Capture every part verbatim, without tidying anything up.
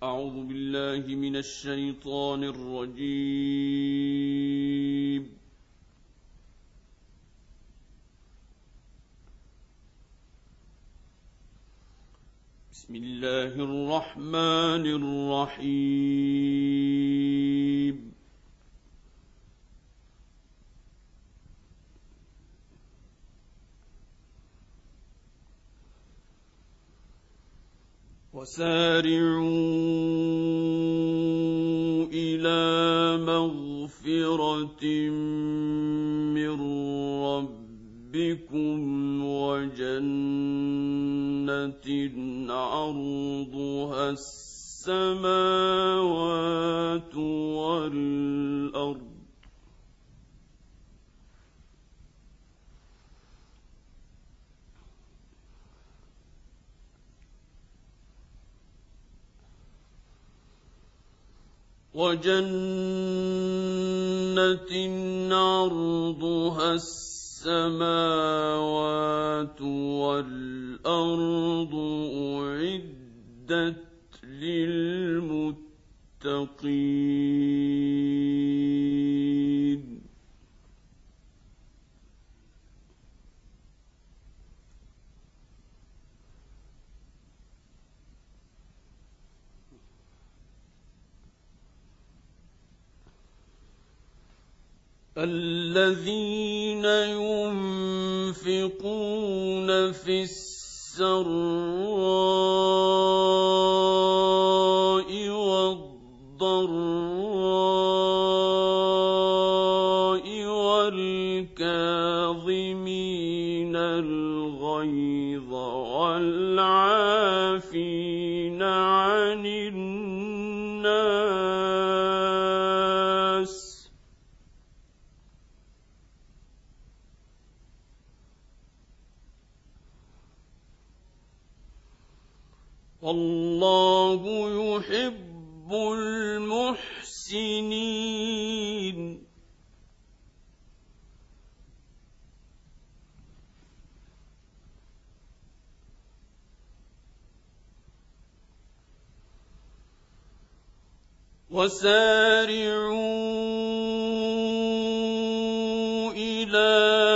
أعوذ بالله من الشيطان الرجيم. بسم الله الرحمن الرحيم. وسارعوا إلى مغفرة من ربكم وجنة عرضها السماوات والأرض وجنة عرضها السماوات والأرض أعدت للمتقين. الذين ينفقون في السراء والضراء والكاظمين الغيظ والعافين عن الناس والله يحب المحسنين. وسارعوا إلى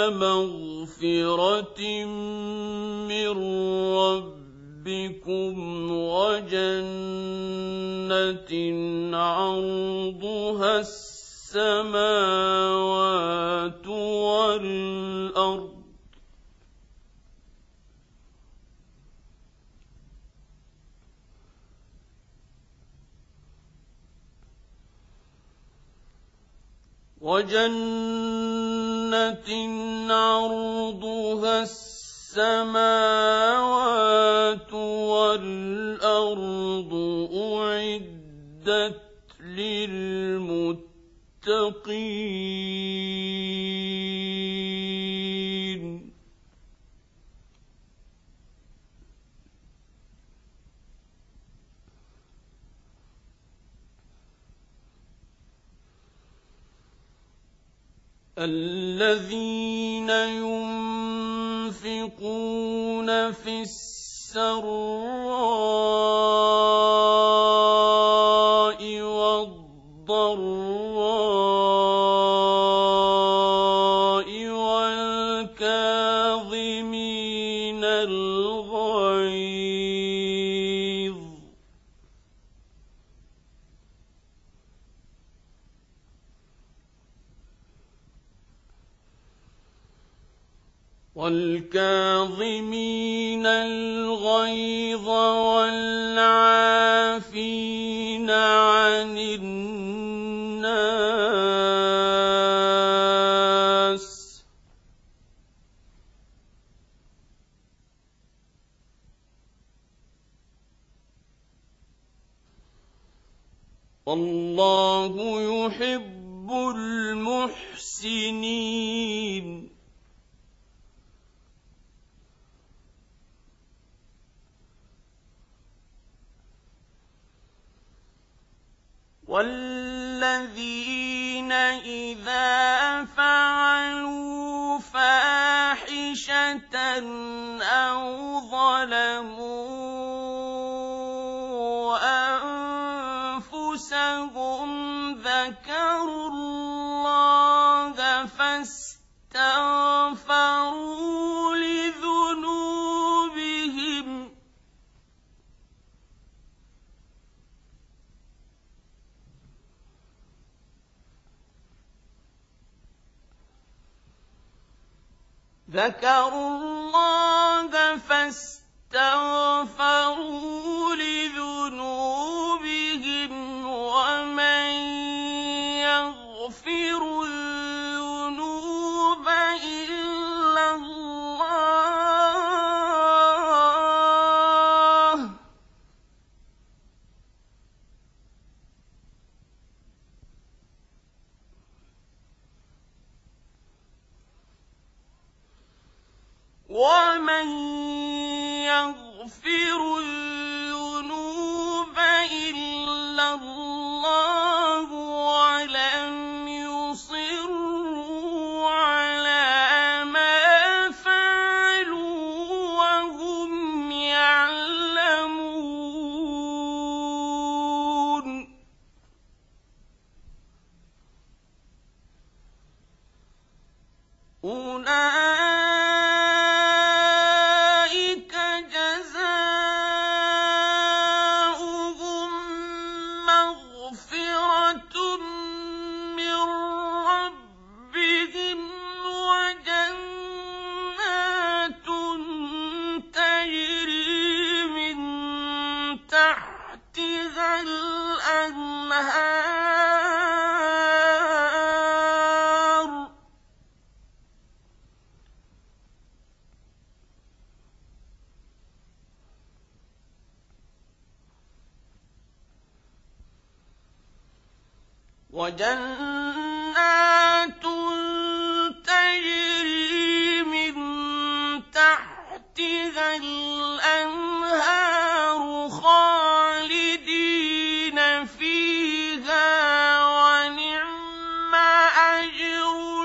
مغفرة من ربكم وجنة عرضها السماوات والأرض وجنة عرضها السماوات والأرض أعدت للمتقين. الذين ينفقون في السراء والضراء والكاظمين الغيظ والكاظمين الغيظ والعافين عن الناس والله يحب المحسنين. والذين إذا فعلوا فاحشة أو ظلموا ذكروا الله فاستغفروا لذنوبهم ذكروا الله فاستغفروا لذنوبهم ومن يغفر الذنوب إلا الله ومن يغفر الذنوب إلا الله ولم يصروا على ما فعلوا وهم يعلمون أولئك جزاؤهم مغفرة من ربهم وجنات تجري من تحتها الأنهار وجنات تجري من تحتها الأنهار خالدين فيها ونعم أجر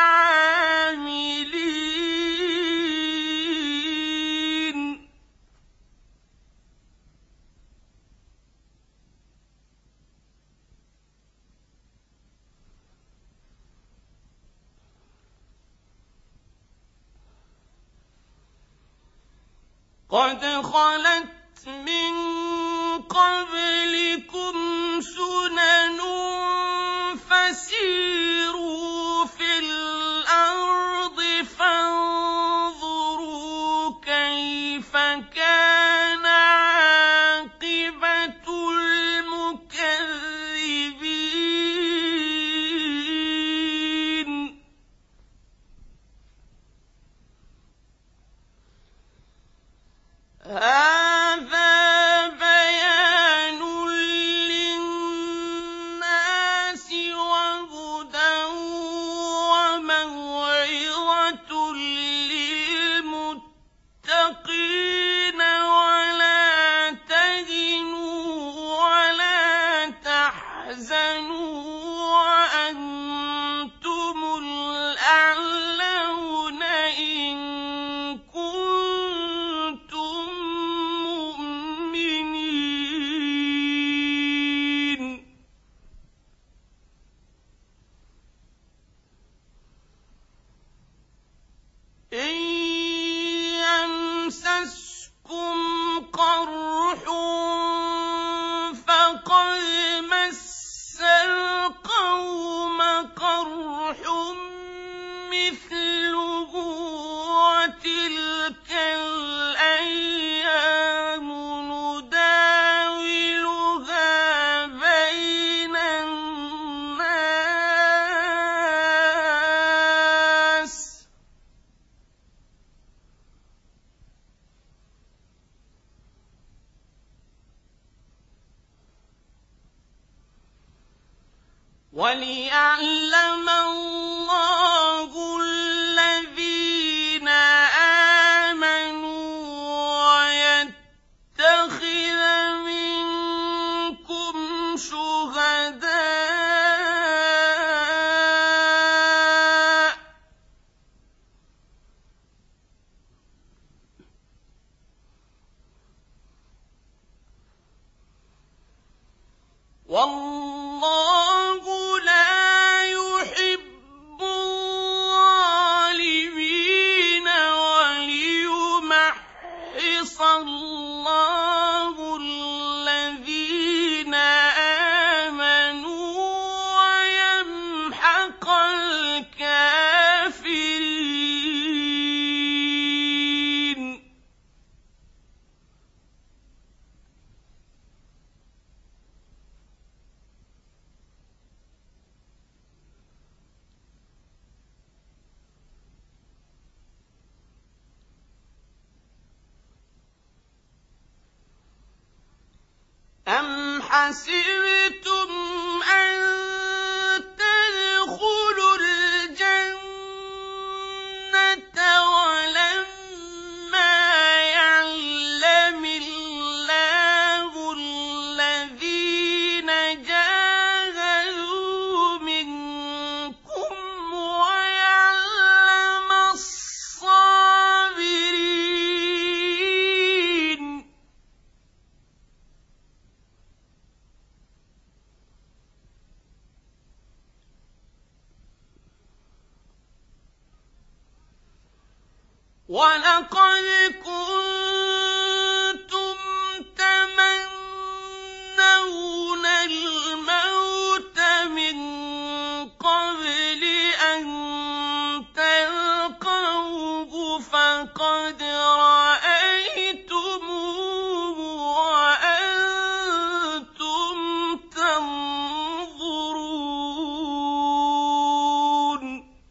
العاملين قد خلت من قبلكم سنن فسيروا في الأرض فانظروا كيف كان عاقبة المكذبين هذا بيان للناس وهدى وموعظة للمتقين ولا تهنوا ولا تحزنوا وأنتم الأعلون إن كنتم مؤمنين إن يمسسكم قرح فقد مس القوم قرح مثله وتلك الأيام نداولها بين الناس وليعلم الله الذين آمنوا ويتخذ منكم شهداء والله أَفَحَسِبْتُمْ أَن تَدْخُلُوا الْجَنَّةَ وَلَمَّا يَعْلَمِ اللَّهُ الَّذِينَ جَاهَدُوا مِنكُمْ وَيَعْلَمَ الصَّابِرِينَ وَلَقَدْ كُنتُمْ تَمَنَّوْنَ الْمَوْتَ مِن قَبْلِ أَن تَلْقَوْهُ فَقَدْ رَأَيْتُمُوهُ وَأَنتُمْ تَنظُرُونَ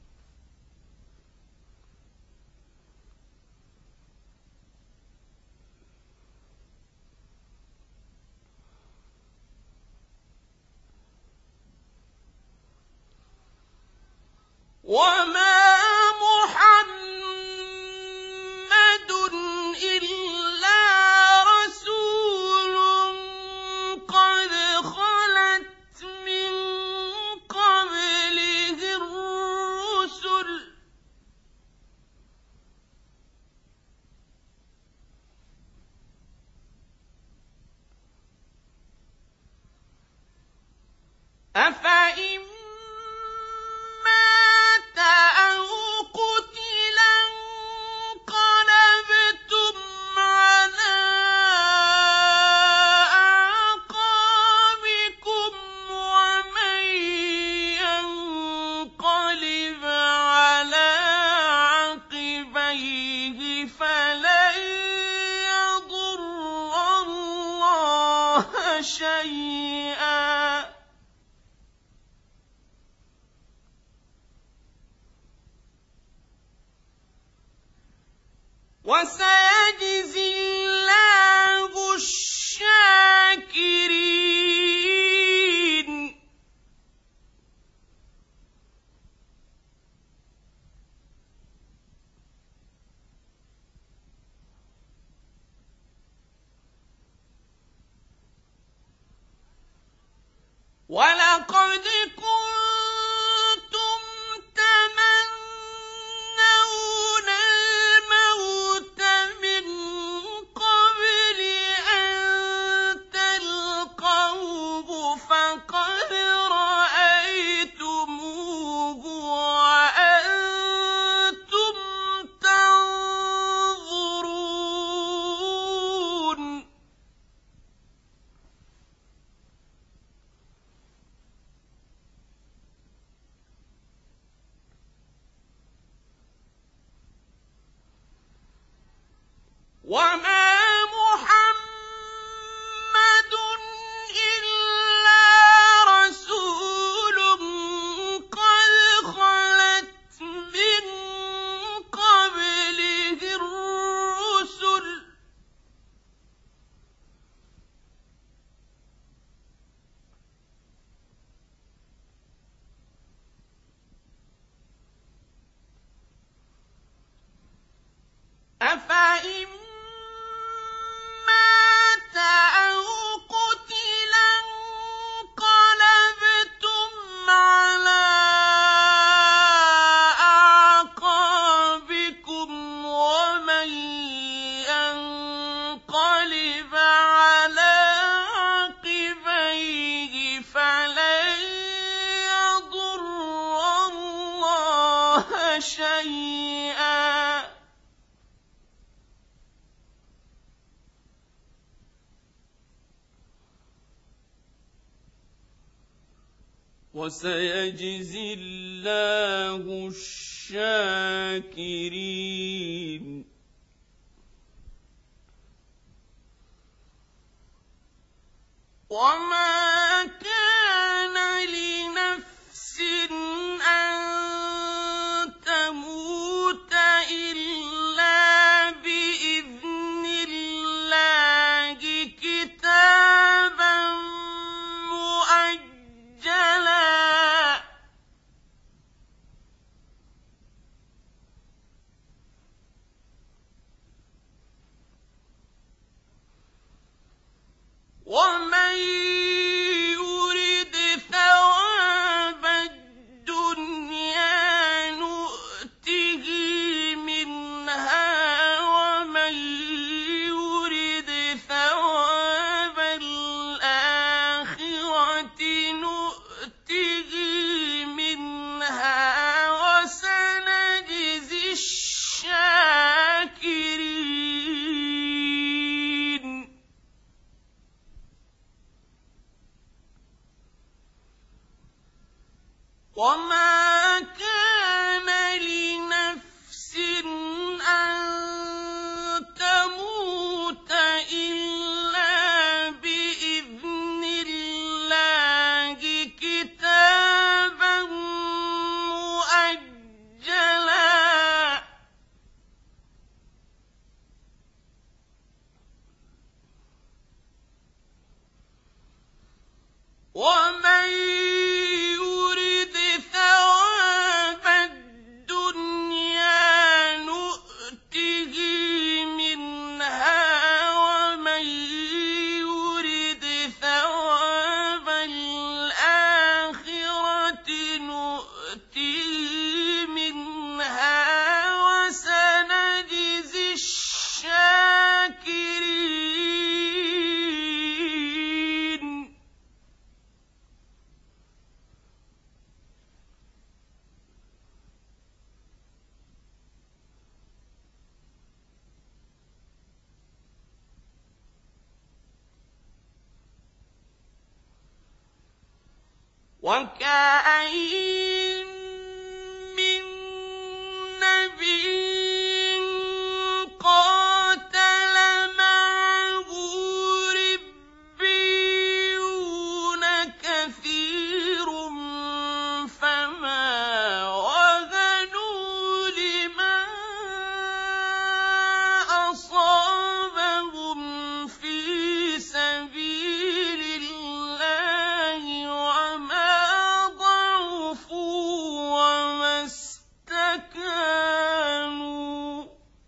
وَمَا مُحَمَّدٌ إِلَّا رَسُولٌ قَدْ خَلَتْ مِن قَبْلِهِ الرُّسُلُ أَفَإِن مَّاتَ أَوْ قُتِلَ انقَلَبْتُمْ عَلَىٰ أَعْقَابِكُمْ وَمَن يَنقَلِبْ عَلَىٰ عَقِبَيْهِ فَلَن يَضُرَّ اللَّهَ شَيْئًا وَسَيَجْزِي اللَّهُ الشَّاكِرِينَ وَلَقَدْ كُنتُمْ تَمَنَّوْنَ الْمَوْتَ مِن قَبْلِ أَن تَلْقَوْهُ فَقَدْ رَأَيْتُمُوهُ وَأَنتُمْ تَنظُرُونَ وَمَا مُحَمَّدٌ إِلَّا رَسُولٌ قَدْ خَلَتْ مِن قَبْلِهِ الرُّسُلُ أَفَإِن مَّاتَ أَوْ قُتِلَ انقَلَبْتُمْ عَلَىٰ أَعْقَابِكُمْ وَمَن يَنقَلِبْ عَلَىٰ عَقِبَيْهِ فَلَن يَضُرَّ اللَّهَ شَيْئًا وَسَيَجْزِي اللَّهُ الشَّاكِرِينَ وَمَا كَانَ لِنَفْسٍ أَن تَمُوتَ إِلَّا بِإِذْنِ اللَّهِ كِتَابًا ومن يرد ثواب الدنيا نؤته منها ومن يرد ثواب الآخرة نؤته منها وسنجزي الشاكرين وما كان لنفس أن تموت إلا بإذن الله كتابا مؤجلا ومن يرد ثواب الدنيا نؤته منها ومن يرد ثواب الآخرة نؤته منها وسنجزي الشاكرين وكأين من نبي قاتل معه ربيون كثير فما وهنوا لما أصابهم في سبيل الله وما ضعفوا وما استكانوا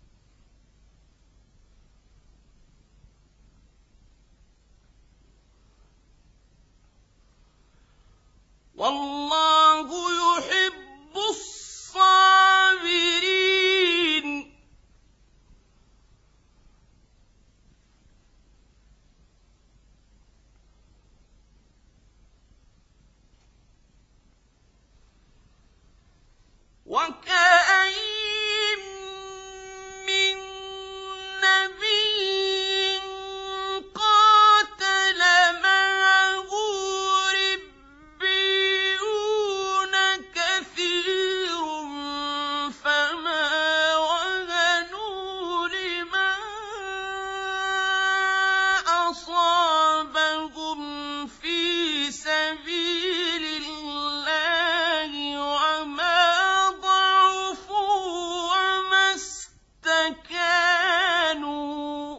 والله يحب الصابرين وكأين من نبي قاتل معه ربيون كثير فما وهنوا لما أصابهم في سبيل الله وما ضعفوا وما استكانوا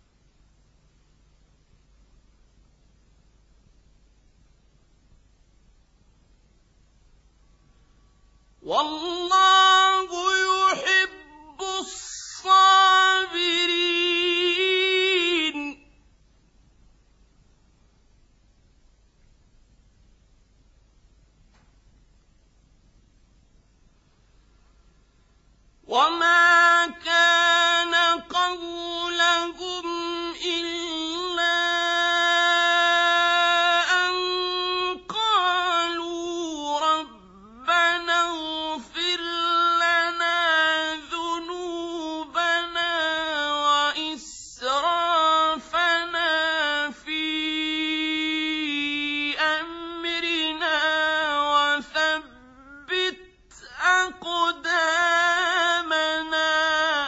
والله يحب الصابرين وما كان قولهم إلا أن قالوا ربنا اغفر لنا ذنوبنا وإسرافنا في أمرنا وثبت أقدامنا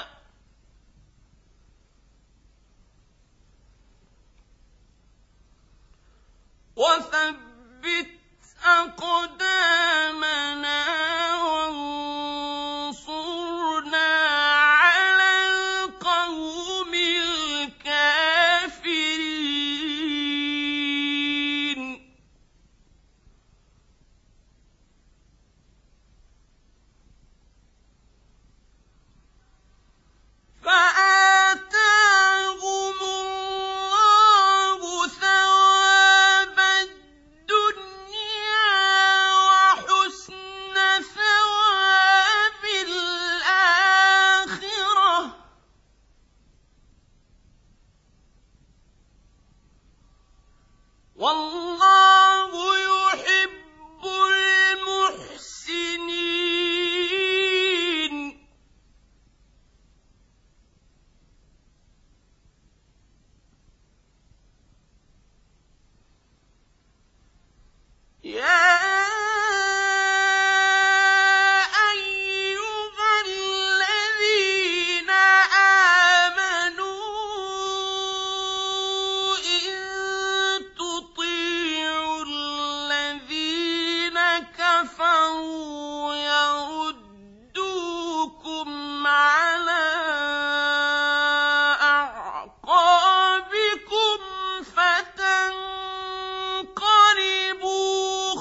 وثبت أقدامنا وانصرنا على القوم الكافرين فآتاهم الله ثواب وَاللَّهُ يُحِبُّ الْمُحْسِنِينَ يَا أَيُّهَا الَّذِينَ آمَنُوا إِن تُطِيعُوا الَّذِينَ كَفَرُوا يَرُدُّوكُمْ عَلَىٰ أَعْقَابِكُمْ فَتَنقَلِبُوا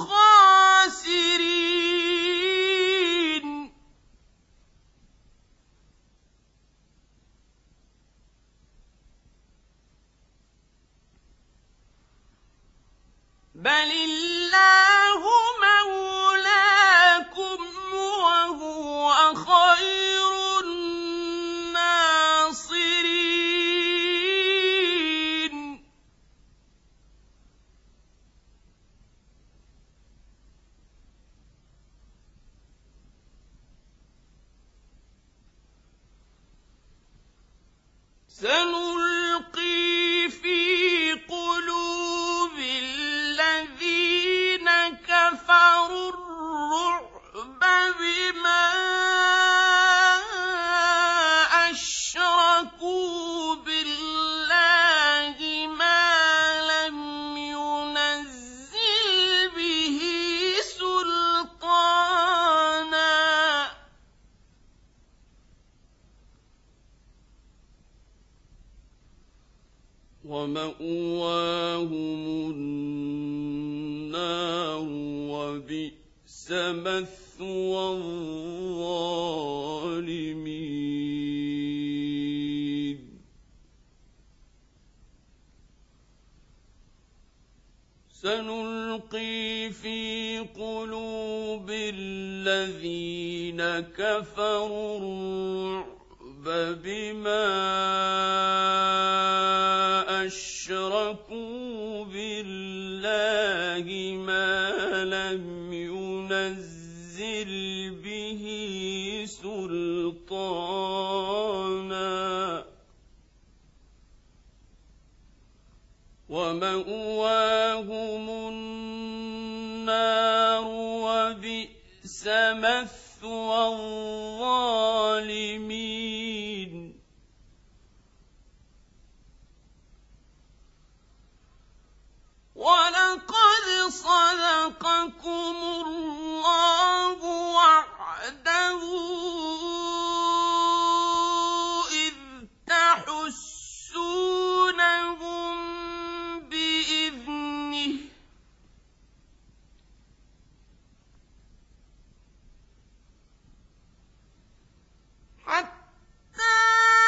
خَاسِرِينَ بَلِ اللَّهُ مَوْلَاكُمْ وَهُوَ خَيْرُ النَّاصِرِينَ سَنُلْقِي فِي قُلُوبِ الَّذِينَ كَفَرُوا الرُّعْبَ بِمَا أَشْرَكُوا بِاللَّهِ مَا لَمْ يُنَزِّلْ بِهِ سُلْطَانًا ۚ وَمَأْوَاهُمُ النَّارُ ۖ وَبِئْسَ مَثْوَى الظَّالِمِينَ سَنُلْقِي فِي قُلُوبِ الَّذِينَ كَفَرُوا الرُّعْبَ بِمَا أَشْرَكُوا بِاللَّهِ مَا لَمْ يُنَزِّلْ بِهِ سُلْطَانًا ۚ وَمَأْوَاهُمُ النَّارُ ۖ وَبِئْسَ مَثْوَى الظَّالِمِينَ وَلَقَدْ صَدَقَكُمُ اللَّهُ وَعْدَهُ إِذْ تَحُسُّونَهُم بِإِذْنِهِ ۖ حَتَّىٰ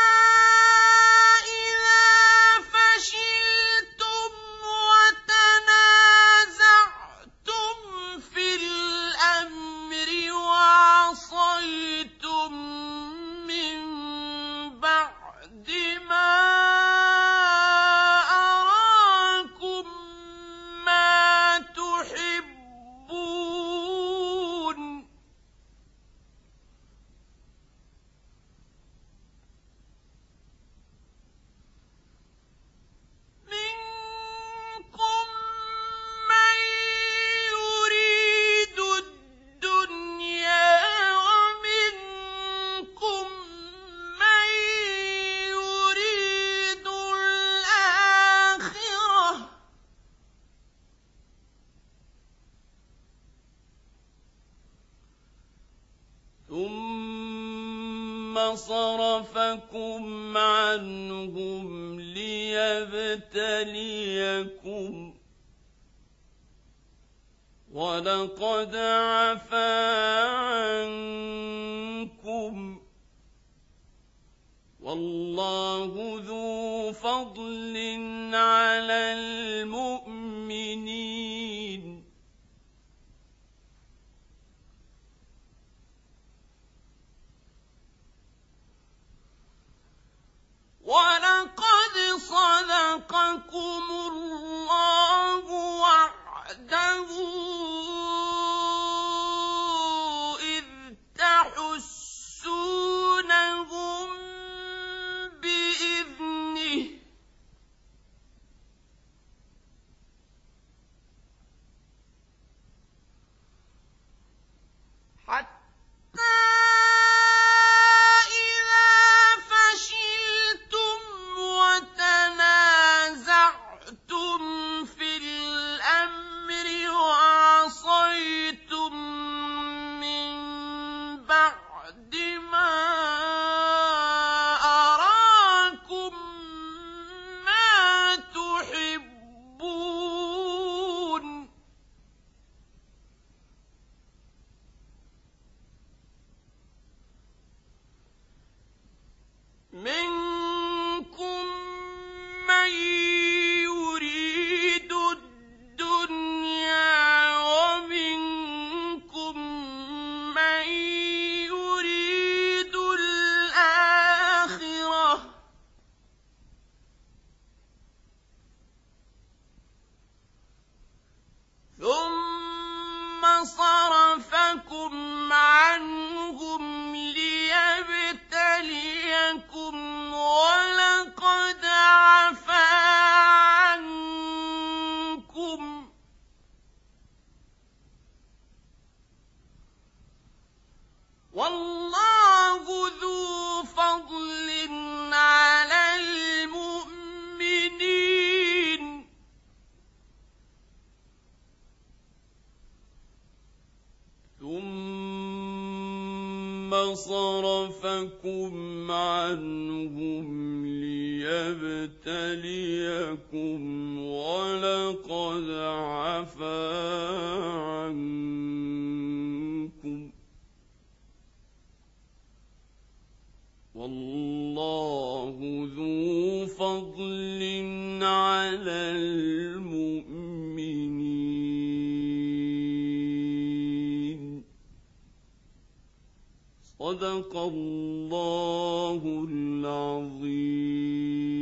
إِذَا فَشِلْتُمْ وَتَنَازَعْتُمْ فِي الْأَمْرِ وَعَصَيْتُم مِّن بَعْدِ مَا أَرَاكُم مَّا تُحِبُّونَ ۚ مِنكُم مَّن يُرِيدُ الدُّنْيَا وَمِنكُم مَّن يُرِيدُ الْآخِرَةَ ۚ ثُمَّ صَرَفَكُمْ عَنْهُمْ لِيَبْتَلِيَكُمْ ۖ وَلَقَدْ عَفَا عَنكُمْ ۗ وَاللَّهُ ذُو فَضْلٍ عَلَى الْمُؤْمِنِينَ وَلَقَدْ صَدَقَكُمُ اللَّهُ وَعْدَهُ إِذْ تَحُسُّونَهُم بِإِذْنِهِ ۖ حَتَّىٰ إِذَا فَشِلْتُمْ وَتَنَازَعْتُمْ فِي الْأَمْرِ وَعَصَيْتُم مِّن بَعْدِ مَا أَرَاكُم مَّا تُحِبُّونَ ۚ مِنكُم مَّن يُرِيدُ الدُّنْيَا وَمِنكُم مَّن يُرِيدُ الْآخِرَةَ ۚ ثُمَّ صَرَفَكُمْ عَنْهُمْ لِيَبْتَلِيَكُمْ ۖ وَلَقَدْ عَفَا عَنكُمْ ۗ وَاللَّهُ ذُو فَضْلٍ عَلَى الْمُؤْمِنِينَ. ثُمَّ صَرَفَكُمْ عَنْهُمْ لِيَبْتَلِيَكُمْ ۖ وَلَقَدْ عَفَا عَنكُمْ ۗ وَاللَّهُ ذُو فَضْلٍ عَلَى الْمُؤْمِنِينَ. صدق الله العظيم.